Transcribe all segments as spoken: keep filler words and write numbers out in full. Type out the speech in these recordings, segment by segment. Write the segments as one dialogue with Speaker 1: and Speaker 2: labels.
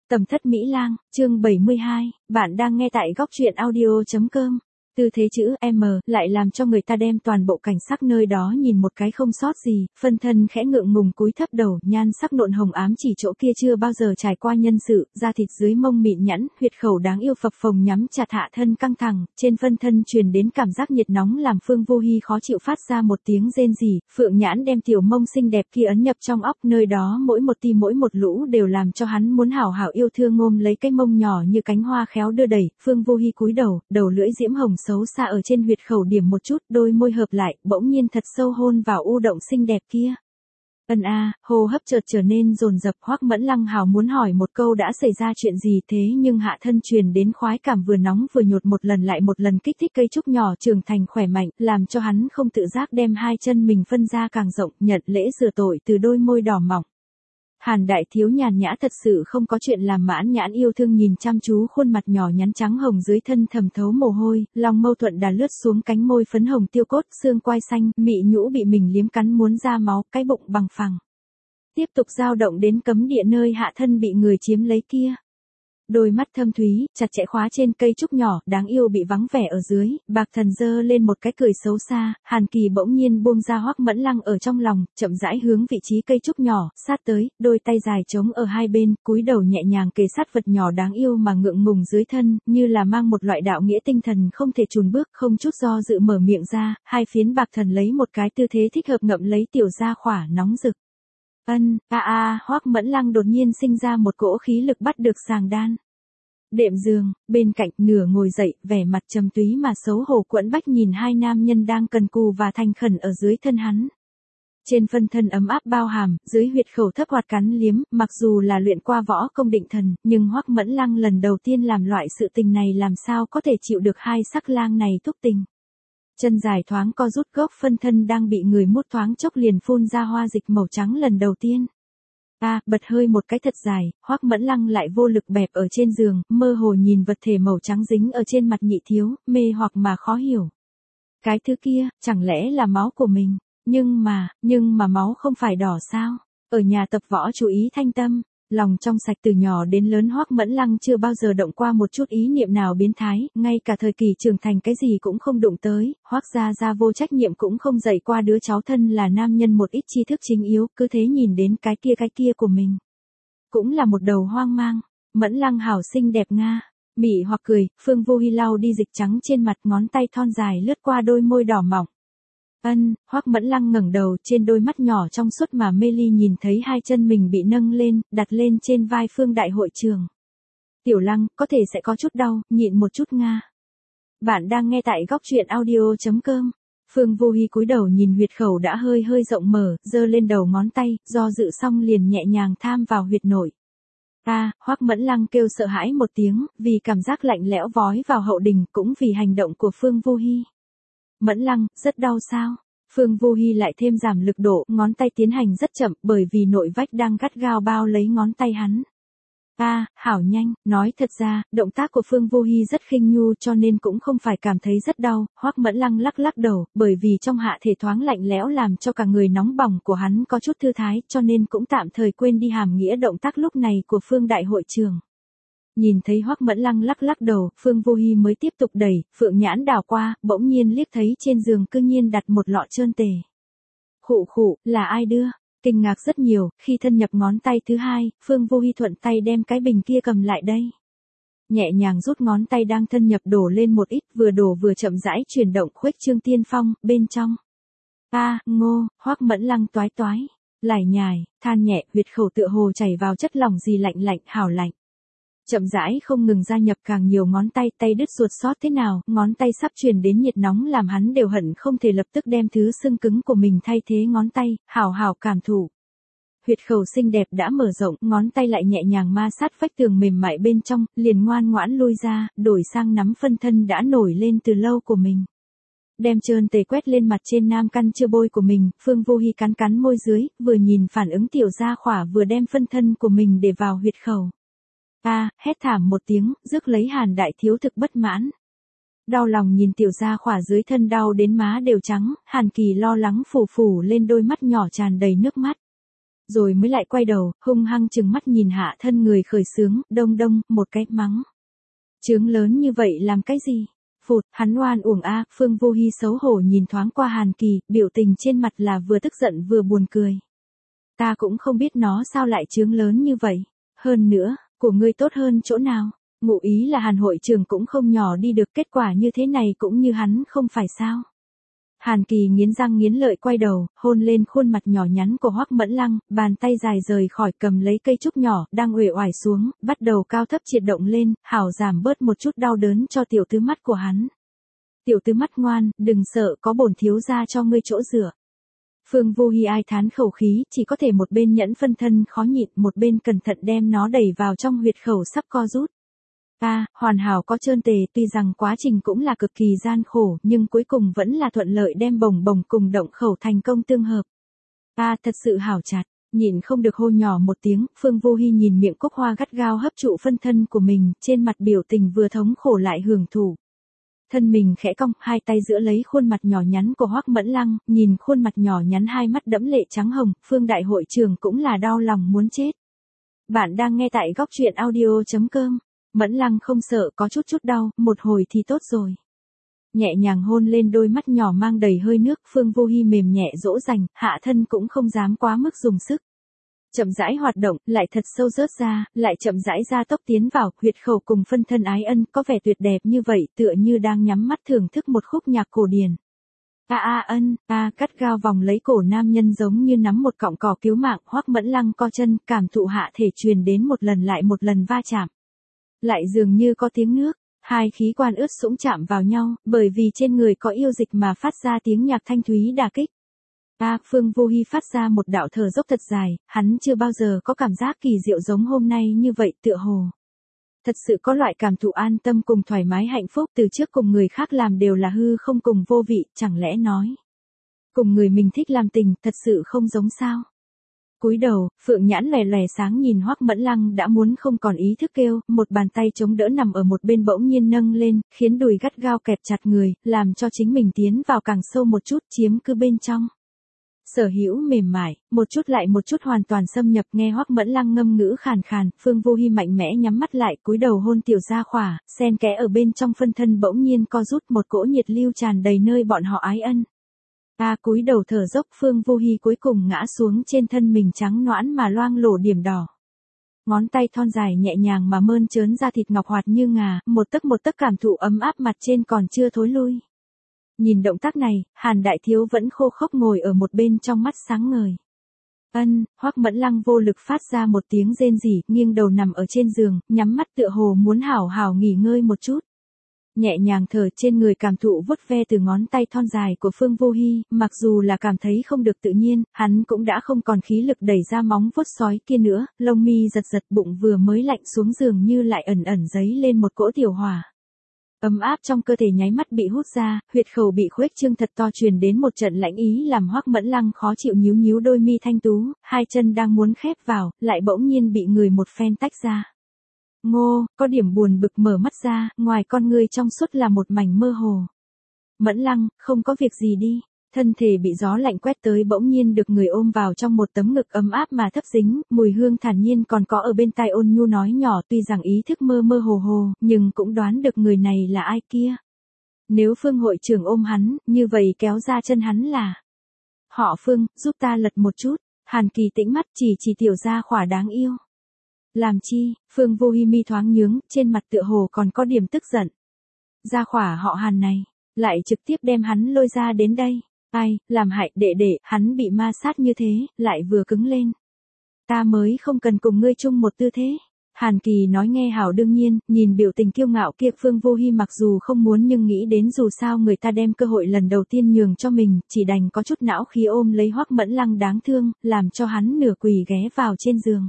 Speaker 1: Tầm thất Mỹ Lang, chương bảy mươi hai, bạn đang nghe tại góc truyện audio chấm com. Tư thế chữ M lại làm cho người ta đem toàn bộ cảnh sắc nơi đó nhìn một cái không sót gì, phân thân khẽ ngượng ngùng cúi thấp đầu, nhan sắc nộn hồng ám chỉ chỗ kia chưa bao giờ trải qua nhân sự, da thịt dưới mông mịn nhẵn, huyệt khẩu đáng yêu phập phồng nhắm chặt, hạ thân căng thẳng, trên phân thân truyền đến cảm giác nhiệt nóng làm Phương Vô Hi khó chịu phát ra một tiếng rên rỉ, Phượng Nhãn đem tiểu mông xinh đẹp kia ấn nhập trong óc, nơi đó mỗi một ti mỗi một lũ đều làm cho hắn muốn hảo hảo yêu thương ôm lấy cái mông nhỏ như cánh hoa khéo đưa đẩy, Phương Vô Hi cúi đầu, đầu lưỡi diễm hồng xấu xa ở trên huyệt khẩu điểm một chút, đôi môi hợp lại, bỗng nhiên thật sâu hôn vào u động xinh đẹp kia. Ân a, hô hấp chợt trở nên dồn dập, Hoắc Mẫn Lăng hào muốn hỏi một câu đã xảy ra chuyện gì thế nhưng hạ thân truyền đến khoái cảm vừa nóng vừa nhột một lần lại một lần kích thích cây trúc nhỏ trưởng thành khỏe mạnh, làm cho hắn không tự giác đem hai chân mình phân ra càng rộng, nhận lễ rửa tội từ đôi môi đỏ mọng. Hàn đại thiếu nhàn nhã thật sự không có chuyện làm, mãn nhãn yêu thương nhìn chăm chú khuôn mặt nhỏ nhắn trắng hồng dưới thân thầm thấu mồ hôi, lòng mâu thuẫn đà lướt xuống cánh môi phấn hồng tiêu cốt, xương quai xanh, mị nhũ bị mình liếm cắn muốn ra máu, cái bụng bằng phẳng. Tiếp tục dao động đến cấm địa nơi hạ thân bị người chiếm lấy kia. Đôi mắt thâm thúy, chặt chẽ khóa trên cây trúc nhỏ, đáng yêu bị vắng vẻ ở dưới, Bạc Thần giơ lên một cái cười xấu xa, Hàn Kỳ bỗng nhiên buông ra Hoắc Mẫn Lăng ở trong lòng, chậm rãi hướng vị trí cây trúc nhỏ, sát tới, đôi tay dài trống ở hai bên, cúi đầu nhẹ nhàng kề sát vật nhỏ đáng yêu mà ngượng ngùng dưới thân, như là mang một loại đạo nghĩa tinh thần không thể chùn bước, không chút do dự mở miệng ra, hai phiến Bạc Thần lấy một cái tư thế thích hợp ngậm lấy tiểu gia khỏa nóng rực. Ân, a a, Hoắc Mẫn Lăng đột nhiên sinh ra một cỗ khí lực bắt được sàng đan. Đệm giường, bên cạnh, nửa ngồi dậy, vẻ mặt trầm túy mà xấu hổ quẫn bách nhìn hai nam nhân đang cần cù và thành khẩn ở dưới thân hắn. Trên phân thân ấm áp bao hàm, dưới huyệt khẩu thấp hoạt cắn liếm, mặc dù là luyện qua võ công định thần, nhưng Hoắc Mẫn Lăng lần đầu tiên làm loại sự tình này làm sao có thể chịu được hai sắc lang này thúc tình. Chân dài thoáng co rút, gốc phân thân đang bị người mút thoáng chốc liền phun ra hoa dịch màu trắng lần đầu tiên. A, à, bật hơi một cái thật dài, Hoắc Mẫn Lăng lại vô lực bẹp ở trên giường, mơ hồ nhìn vật thể màu trắng dính ở trên mặt nhị thiếu, mê hoặc mà khó hiểu. Cái thứ kia, chẳng lẽ là máu của mình? Nhưng mà, nhưng mà máu không phải đỏ sao? Ở nhà tập võ chú ý thanh tâm. Lòng trong sạch từ nhỏ đến lớn, Hoắc Mẫn Lăng chưa bao giờ động qua một chút ý niệm nào biến thái, ngay cả thời kỳ trưởng thành cái gì cũng không đụng tới, Hoắc gia gia vô trách nhiệm cũng không dạy qua đứa cháu thân là nam nhân một ít tri thức chính yếu, cứ thế nhìn đến cái kia cái kia của mình. Cũng là một đầu hoang mang. Mẫn Lăng hảo xinh đẹp nga. Mị hoặc cười, Phương Vô Hi lau đi dịch trắng trên mặt, ngón tay thon dài lướt qua đôi môi đỏ mọng. Ân, Hoắc Mẫn Lăng ngẩng đầu, trên đôi mắt nhỏ trong suốt mà mê ly nhìn thấy hai chân mình bị nâng lên, đặt lên trên vai Phương đại hội trường. Tiểu Lăng, có thể sẽ có chút đau, nhịn một chút nga. Bạn đang nghe tại góc truyện audio chấm com. Phương Vô Hi cúi đầu nhìn huyệt khẩu đã hơi hơi rộng mở, giơ lên đầu ngón tay, do dự xong liền nhẹ nhàng tham vào huyệt nội. A, à, Hoắc Mẫn Lăng kêu sợ hãi một tiếng, vì cảm giác lạnh lẽo vói vào hậu đình, cũng vì hành động của Phương Vô Hi. Mẫn Lăng, rất đau sao? Phương Vô Hi lại thêm giảm lực độ, ngón tay tiến hành rất chậm, bởi vì nội vách đang gắt gao bao lấy ngón tay hắn. A, à, hảo nhanh, nói thật ra, động tác của Phương Vô Hi rất khinh nhu cho nên cũng không phải cảm thấy rất đau, Hoắc Mẫn Lăng lắc lắc đầu, bởi vì trong hạ thể thoáng lạnh lẽo làm cho cả người nóng bỏng của hắn có chút thư thái, cho nên cũng tạm thời quên đi hàm nghĩa động tác lúc này của Phương đại hội trường. Nhìn thấy Hoắc Mẫn Lăng lắc lắc đầu, Phương Vô Hi mới tiếp tục đẩy, Phượng Nhãn đảo qua, bỗng nhiên liếc thấy trên giường cư nhiên đặt một lọ trơn tề. Khụ khụ, là ai đưa? Kinh ngạc rất nhiều, khi thân nhập ngón tay thứ hai, Phương Vô Hi thuận tay đem cái bình kia cầm lại đây. Nhẹ nhàng rút ngón tay đang thân nhập đổ lên một ít, vừa đổ vừa chậm rãi chuyển động khuếch trương tiên phong, bên trong. A, à, ngô, Hoắc Mẫn Lăng toái toái, lải nhải, than nhẹ, huyệt khẩu tựa hồ chảy vào chất lỏng gì lạnh lạnh, hảo lạnh. Chậm rãi không ngừng gia nhập càng nhiều ngón tay, tay đứt ruột sót thế nào, ngón tay sắp truyền đến nhiệt nóng làm hắn đều hận không thể lập tức đem thứ xương cứng của mình thay thế ngón tay, hảo hảo cảm thụ. Huyệt khẩu xinh đẹp đã mở rộng, ngón tay lại nhẹ nhàng ma sát vách tường mềm mại bên trong, liền ngoan ngoãn lui ra, đổi sang nắm phân thân đã nổi lên từ lâu của mình. Đem trơn tề quét lên mặt trên nam căn chưa bôi của mình, Phương Vô Hi cắn cắn môi dưới, vừa nhìn phản ứng tiểu gia khỏa vừa đem phân thân của mình để vào huyệt khẩu. A, à, hét thảm một tiếng, rước lấy Hàn đại thiếu thực bất mãn. Đau lòng nhìn tiểu gia khỏa dưới thân đau đến má đều trắng, Hàn Kỳ lo lắng phủ phủ lên đôi mắt nhỏ tràn đầy nước mắt. Rồi mới lại quay đầu, hung hăng chừng mắt nhìn hạ thân người khởi sướng, đông đông, một cái mắng. Trướng lớn như vậy làm cái gì? Phụt, hắn oan uổng a. Phương Vô Hi xấu hổ nhìn thoáng qua Hàn Kỳ, biểu tình trên mặt là vừa tức giận vừa buồn cười. Ta cũng không biết nó sao lại trướng lớn như vậy. Hơn nữa, của ngươi tốt hơn chỗ nào? Ngụ ý là Hàn hội trưởng cũng không nhỏ đi được, kết quả như thế này cũng như hắn không phải sao? Hàn Kỳ nghiến răng nghiến lợi quay đầu, hôn lên khuôn mặt nhỏ nhắn của Hoắc Mẫn Lăng, bàn tay dài rời khỏi cầm lấy cây trúc nhỏ, đang uể oải xuống, bắt đầu cao thấp triệt động lên, hảo giảm bớt một chút đau đớn cho tiểu tứ mắt của hắn. Tiểu tứ mắt ngoan, đừng sợ, có bổn thiếu gia cho ngươi chỗ dựa. Phương Vô Hi ai thán khẩu khí, chỉ có thể một bên nhẫn phân thân khó nhịn, một bên cẩn thận đem nó đẩy vào trong huyệt khẩu sắp co rút. A, à, hoàn hảo có trơn tề, tuy rằng quá trình cũng là cực kỳ gian khổ, nhưng cuối cùng vẫn là thuận lợi đem bồng bồng cùng động khẩu thành công tương hợp. A, à, thật sự hảo chặt, nhịn không được hô nhỏ một tiếng, Phương Vô Hi nhìn miệng cúc hoa gắt gao hấp trụ phân thân của mình, trên mặt biểu tình vừa thống khổ lại hưởng thụ. Thân mình khẽ cong, hai tay giữ lấy khuôn mặt nhỏ nhắn của Hoắc Mẫn Lăng, nhìn khuôn mặt nhỏ nhắn hai mắt đẫm lệ trắng hồng, Phương đại hội trưởng cũng là đau lòng muốn chết. Bạn đang nghe tại góc truyện audio chấm com. Mẫn Lăng không sợ, có chút chút đau, một hồi thì tốt rồi. Nhẹ nhàng hôn lên đôi mắt nhỏ mang đầy hơi nước, Phương Vô Hi mềm nhẹ dỗ dành, hạ thân cũng không dám quá mức dùng sức. Chậm rãi hoạt động, lại thật sâu rớt ra, lại chậm rãi ra tốc tiến vào, huyệt khẩu cùng phân thân ái ân, có vẻ tuyệt đẹp như vậy, tựa như đang nhắm mắt thưởng thức một khúc nhạc cổ điển. A a ân, a cắt gao vòng lấy cổ nam nhân giống như nắm một cọng cỏ cứu mạng, Hoắc Mẫn Lăng co chân, cảm thụ hạ thể truyền đến một lần lại một lần va chạm. Lại dường như có tiếng nước, hai khí quan ướt sũng chạm vào nhau, bởi vì trên người có yêu dịch mà phát ra tiếng nhạc thanh thúy đả kích. A, Phương Vô Hi phát ra một đạo thở dốc thật dài, hắn chưa bao giờ có cảm giác kỳ diệu giống hôm nay như vậy, tựa hồ. Thật sự có loại cảm thụ an tâm cùng thoải mái hạnh phúc, từ trước cùng người khác làm đều là hư không cùng vô vị, chẳng lẽ nói. Cùng người mình thích làm tình, thật sự không giống sao. Cúi đầu, Phượng nhãn lòe lòe sáng nhìn Hoắc Mẫn Lăng đã muốn không còn ý thức kêu, một bàn tay chống đỡ nằm ở một bên bỗng nhiên nâng lên, khiến đùi gắt gao kẹp chặt người, làm cho chính mình tiến vào càng sâu một chút, chiếm cứ bên trong. Sở hữu mềm mại, một chút lại một chút hoàn toàn xâm nhập, nghe Hoắc Mẫn Lăng ngâm ngữ khàn khàn, Phương Vô Hi mạnh mẽ nhắm mắt lại, cúi đầu hôn tiểu gia khỏa, xen kẽ ở bên trong phân thân bỗng nhiên co rút, một cỗ nhiệt lưu tràn đầy nơi bọn họ ái ân. Ta cúi đầu thở dốc, Phương Vô Hi cuối cùng ngã xuống trên thân mình trắng nõn mà loang lổ điểm đỏ. Ngón tay thon dài nhẹ nhàng mà mơn trớn ra thịt ngọc hoạt như ngà, một tấc một tấc cảm thụ ấm áp mặt trên còn chưa thối lui. Nhìn động tác này, Hàn Đại Thiếu vẫn khô khốc ngồi ở một bên trong mắt sáng ngời. Ân, Hoắc Mẫn Lăng vô lực phát ra một tiếng rên rỉ, nghiêng đầu nằm ở trên giường, nhắm mắt tựa hồ muốn hảo hảo nghỉ ngơi một chút. Nhẹ nhàng thở trên người cảm thụ vuốt ve từ ngón tay thon dài của Phương Vô Hi, mặc dù là cảm thấy không được tự nhiên, hắn cũng đã không còn khí lực đẩy ra móng vuốt sói kia nữa, lông mi giật giật, bụng vừa mới lạnh xuống giường như lại ẩn ẩn dấy lên một cỗ tiểu hỏa. Ấm áp trong cơ thể nháy mắt bị hút ra, huyệt khẩu bị khuếch trương thật to truyền đến một trận lãnh ý làm Hoắc Mẫn Lăng khó chịu nhíu nhíu đôi mi thanh tú, hai chân đang muốn khép vào, lại bỗng nhiên bị người một phen tách ra. Ngô, có điểm buồn bực mở mắt ra, ngoài con ngươi trong suốt là một mảnh mơ hồ. Mẫn Lăng, không có việc gì đi. Thân thể bị gió lạnh quét tới bỗng nhiên được người ôm vào trong một tấm ngực ấm áp mà thấp dính, mùi hương thản nhiên còn có ở bên tai ôn nhu nói nhỏ, tuy rằng ý thức mơ mơ hồ hồ, nhưng cũng đoán được người này là ai kia. Nếu Phương hội trưởng ôm hắn, như vậy kéo ra chân hắn là. Họ Phương, giúp ta lật một chút. Hàn Kỳ tĩnh mắt chỉ chỉ tiểu gia khỏa đáng yêu. Làm chi? Phương Vô Hi mi thoáng nhướng, trên mặt tựa hồ còn có điểm tức giận. Gia khỏa họ Hàn này, lại trực tiếp đem hắn lôi ra đến đây. Ai, làm hại đệ đệ, hắn bị ma sát như thế, lại vừa cứng lên. Ta mới không cần cùng ngươi chung một tư thế. Hàn Kỳ nói nghe hảo đương nhiên, nhìn biểu tình kiêu ngạo kia Phương Vô Hi mặc dù không muốn nhưng nghĩ đến dù sao người ta đem cơ hội lần đầu tiên nhường cho mình, chỉ đành có chút não khí ôm lấy Hoắc Mẫn Lăng đáng thương, làm cho hắn nửa quỳ ghé vào trên giường.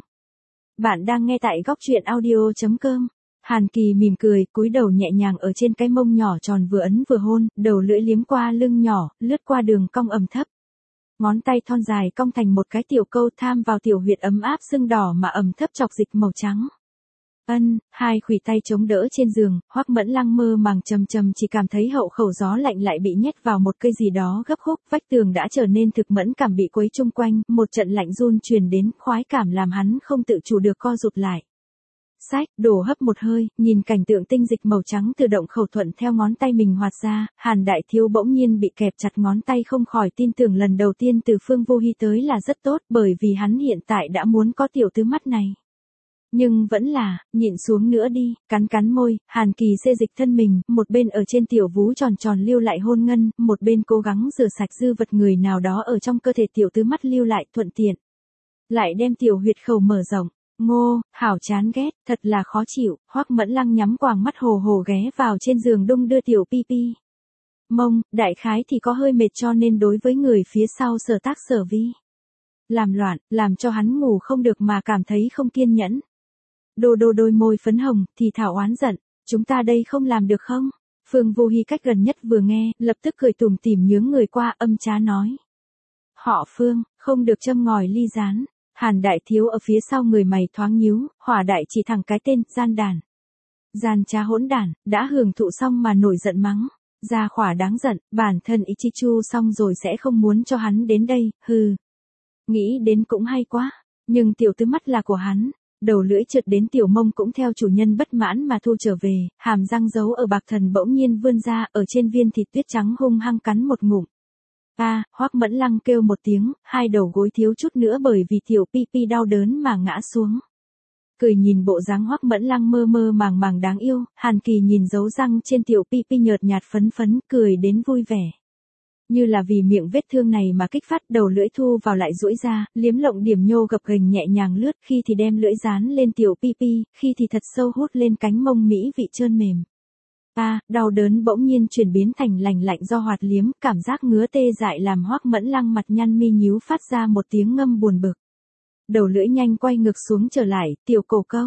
Speaker 1: Bạn đang nghe tại góc truyện audio chấm com. Hàn Kỳ mỉm cười, cúi đầu nhẹ nhàng ở trên cái mông nhỏ tròn vừa ấn vừa hôn, đầu lưỡi liếm qua lưng nhỏ, lướt qua đường cong ẩm thấp. Ngón tay thon dài cong thành một cái tiểu câu tham vào tiểu huyệt ấm áp sưng đỏ mà ẩm thấp chọc dịch màu trắng. Ân, hai khuỷu tay chống đỡ trên giường, Hoắc Mẫn Lăng mơ màng trầm trầm chỉ cảm thấy hậu khẩu gió lạnh lại bị nhét vào một cây gì đó gấp khúc, vách tường đã trở nên thực mẫn cảm bị quấy chung quanh, một trận lạnh run truyền đến, khoái cảm làm hắn không tự chủ được co rụt lại. Sách, đổ hấp một hơi, nhìn cảnh tượng tinh dịch màu trắng tự động khẩu thuận theo ngón tay mình hoạt ra, Hàn Đại Thiếu bỗng nhiên bị kẹp chặt ngón tay không khỏi tin tưởng lần đầu tiên từ Phương Vô Hi tới là rất tốt, bởi vì hắn hiện tại đã muốn có tiểu tứ mắt này. Nhưng vẫn là, nhịn xuống nữa đi, cắn cắn môi, Hàn Kỳ xê dịch thân mình, một bên ở trên tiểu vú tròn tròn lưu lại hôn ngân, một bên cố gắng rửa sạch dư vật người nào đó ở trong cơ thể tiểu tứ mắt lưu lại thuận tiện. Lại đem tiểu huyệt khẩu mở rộng. Ngô, hảo chán ghét, thật là khó chịu, Hoắc Mẫn Lăng nhắm quàng mắt hồ hồ ghé vào trên giường đung đưa tiểu pi pi. Mông, đại khái thì có hơi mệt cho nên đối với người phía sau sở tác sở vi. Làm loạn, làm cho hắn ngủ không được mà cảm thấy không kiên nhẫn. Đô đô đôi môi phấn hồng, thì thảo oán giận, chúng ta đây không làm được không? Phương Vô Hi cách gần nhất vừa nghe, lập tức cười tủm tỉm nhướng người qua âm trá nói. Họ Phương, không được châm ngòi ly gián. Hàn Đại Thiếu ở phía sau người mày thoáng nhíu, hỏa đại chỉ thẳng cái tên, gian đàn. Gian trá hỗn đản, đã hưởng thụ xong mà nổi giận mắng. Gia khỏa đáng giận, bản thân Ichichu xong rồi sẽ không muốn cho hắn đến đây, hừ. Nghĩ đến cũng hay quá, nhưng tiểu tứ mắt là của hắn. Đầu lưỡi trượt đến tiểu mông cũng theo chủ nhân bất mãn mà thu trở về, hàm răng giấu ở bạc thần bỗng nhiên vươn ra, ở trên viên thịt tuyết trắng hung hăng cắn một ngụm. A, à, Hoắc Mẫn Lăng kêu một tiếng, hai đầu gối thiếu chút nữa bởi vì tiểu pi pi đau đớn mà ngã xuống. Cười nhìn bộ dáng Hoắc Mẫn Lăng mơ mơ màng màng đáng yêu, Hàn Kỳ nhìn dấu răng trên tiểu pi pi nhợt nhạt phấn phấn, cười đến vui vẻ. Như là vì miệng vết thương này mà kích phát, đầu lưỡi thu vào lại duỗi ra, liếm lộng điểm nhô gập ghềnh nhẹ nhàng lướt, khi thì đem lưỡi dán lên tiểu pi pi, khi thì thật sâu hút lên cánh mông mỹ vị trơn mềm. A, à, đau đớn bỗng nhiên chuyển biến thành lành lạnh do hoạt liếm, cảm giác ngứa tê dại làm Hoắc Mẫn Lăng mặt nhăn mi nhíu phát ra một tiếng ngâm buồn bực. Đầu lưỡi nhanh quay ngược xuống trở lại, tiểu cổ câu.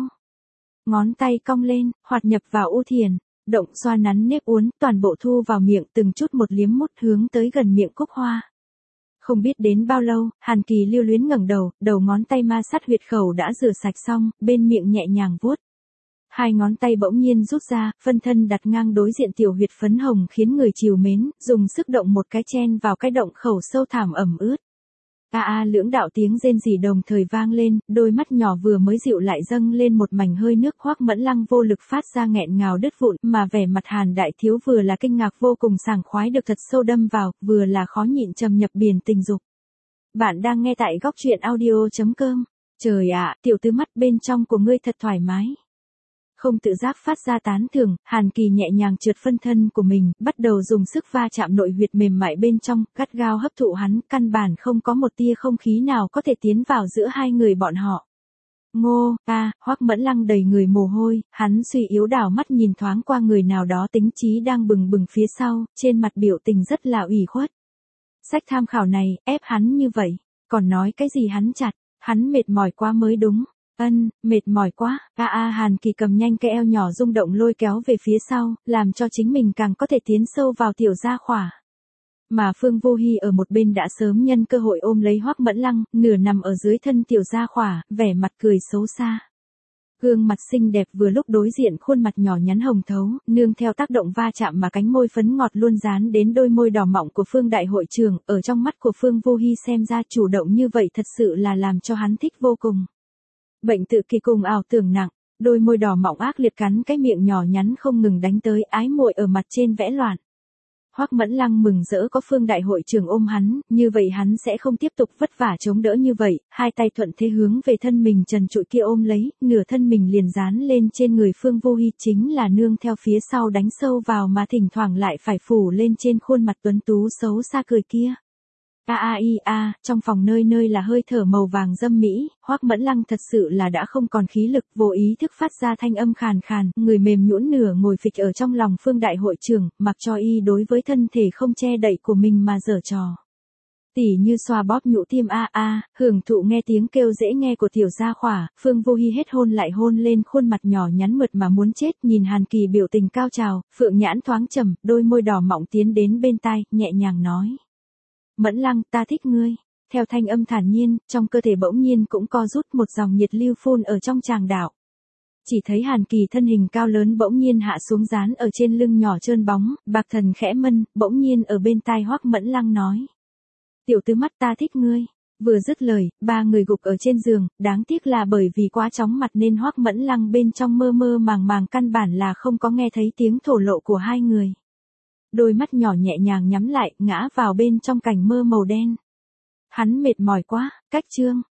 Speaker 1: Ngón tay cong lên, hoạt nhập vào u thiền, động xoa nắn nếp uốn, toàn bộ thu vào miệng từng chút một liếm mút hướng tới gần miệng cúc hoa. Không biết đến bao lâu, Hàn Kỳ lưu luyến ngẩng đầu, đầu ngón tay ma sát huyệt khẩu đã rửa sạch xong, bên miệng nhẹ nhàng vuốt. Hai ngón tay bỗng nhiên rút ra, phân thân đặt ngang đối diện tiểu huyệt phấn hồng khiến người trìu mến, dùng sức động một cái chen vào cái động khẩu sâu thẳm ẩm ướt. A a lưỡng đạo tiếng rên rỉ đồng thời vang lên, đôi mắt nhỏ vừa mới dịu lại dâng lên một mảnh hơi nước. Hoắc Mẫn Lăng vô lực phát ra nghẹn ngào đứt vụn, mà vẻ mặt Hàn Đại Thiếu vừa là kinh ngạc vô cùng sảng khoái được thật sâu đâm vào, vừa là khó nhịn trầm nhập biển tình dục. Bạn đang nghe tại góc truyện audio chấm com. Trời ạ, tiểu tứ mắt bên trong của ngươi thật thoải mái. Không tự giác phát ra tán thưởng, Hàn Kỳ nhẹ nhàng trượt phân thân của mình, bắt đầu dùng sức va chạm nội huyệt mềm mại bên trong, gắt gao hấp thụ hắn, căn bản không có một tia không khí nào có thể tiến vào giữa hai người bọn họ. Ngô, a, à, Hoắc Mẫn Lăng đầy người mồ hôi, hắn suy yếu đảo mắt nhìn thoáng qua người nào đó tính trí đang bừng bừng phía sau, trên mặt biểu tình rất là ủy khuất. Sách tham khảo này, ép hắn như vậy, còn nói cái gì hắn chặt, hắn mệt mỏi quá mới đúng. Ân, mệt mỏi quá, a a Hàn Kỳ cầm nhanh cái eo nhỏ rung động lôi kéo về phía sau, làm cho chính mình càng có thể tiến sâu vào tiểu gia khỏa. Mà Phương Vô Hi ở một bên đã sớm nhân cơ hội ôm lấy Hoắc Mẫn Lăng, nửa nằm ở dưới thân tiểu gia khỏa, vẻ mặt cười xấu xa. Gương mặt xinh đẹp vừa lúc đối diện khuôn mặt nhỏ nhắn hồng thấu, nương theo tác động va chạm mà cánh môi phấn ngọt luôn dán đến đôi môi đỏ mọng của Phương đại hội trưởng, ở trong mắt của Phương Vô Hi xem ra chủ động như vậy thật sự là làm cho hắn thích vô cùng. Bệnh tự kỳ cùng ảo tưởng nặng, đôi môi đỏ mọng ác liệt cắn cái miệng nhỏ nhắn không ngừng đánh tới, ái muội ở mặt trên vẽ loạn. Hoắc Mẫn Lăng mừng rỡ có Phương đại hội trưởng ôm hắn, như vậy hắn sẽ không tiếp tục vất vả chống đỡ như vậy, hai tay thuận thế hướng về thân mình trần trụi kia ôm lấy, nửa thân mình liền dán lên trên người Phương Vô Hi, chính là nương theo phía sau đánh sâu vào mà thỉnh thoảng lại phải phủ lên trên khuôn mặt tuấn tú xấu xa cười kia. A a i a, trong phòng nơi nơi là hơi thở màu vàng dâm mỹ, Hoắc Mẫn Lăng thật sự là đã không còn khí lực, vô ý thức phát ra thanh âm khàn khàn, người mềm nhũn nửa ngồi phịch ở trong lòng Phương đại hội trưởng, mặc cho y đối với thân thể không che đậy của mình mà giở trò. Tỉ như xoa bóp nhũ tiêm a a, hưởng thụ nghe tiếng kêu dễ nghe của tiểu gia khỏa, Phương Vô Hi hết hôn lại hôn lên khuôn mặt nhỏ nhắn mượt mà muốn chết, nhìn Hàn Kỳ biểu tình cao trào, phượng nhãn thoáng trầm, đôi môi đỏ mọng tiến đến bên tai, nhẹ nhàng nói. Mẫn Lăng, ta thích ngươi. Theo thanh âm thản nhiên, trong cơ thể bỗng nhiên cũng co rút một dòng nhiệt lưu phun ở trong tràng đạo. Chỉ thấy Hàn Kỳ thân hình cao lớn bỗng nhiên hạ xuống dán ở trên lưng nhỏ trơn bóng, Bạc Thần khẽ mân, bỗng nhiên ở bên tai Hoắc Mẫn Lăng nói. Tiểu tứ mắt ta thích ngươi. Vừa dứt lời, ba người gục ở trên giường, đáng tiếc là bởi vì quá chóng mặt nên Hoắc Mẫn Lăng bên trong mơ mơ màng màng căn bản là không có nghe thấy tiếng thổ lộ của hai người. Đôi mắt nhỏ nhẹ nhàng nhắm lại, ngã vào bên trong cảnh mơ màu đen. Hắn mệt mỏi quá, cách chương.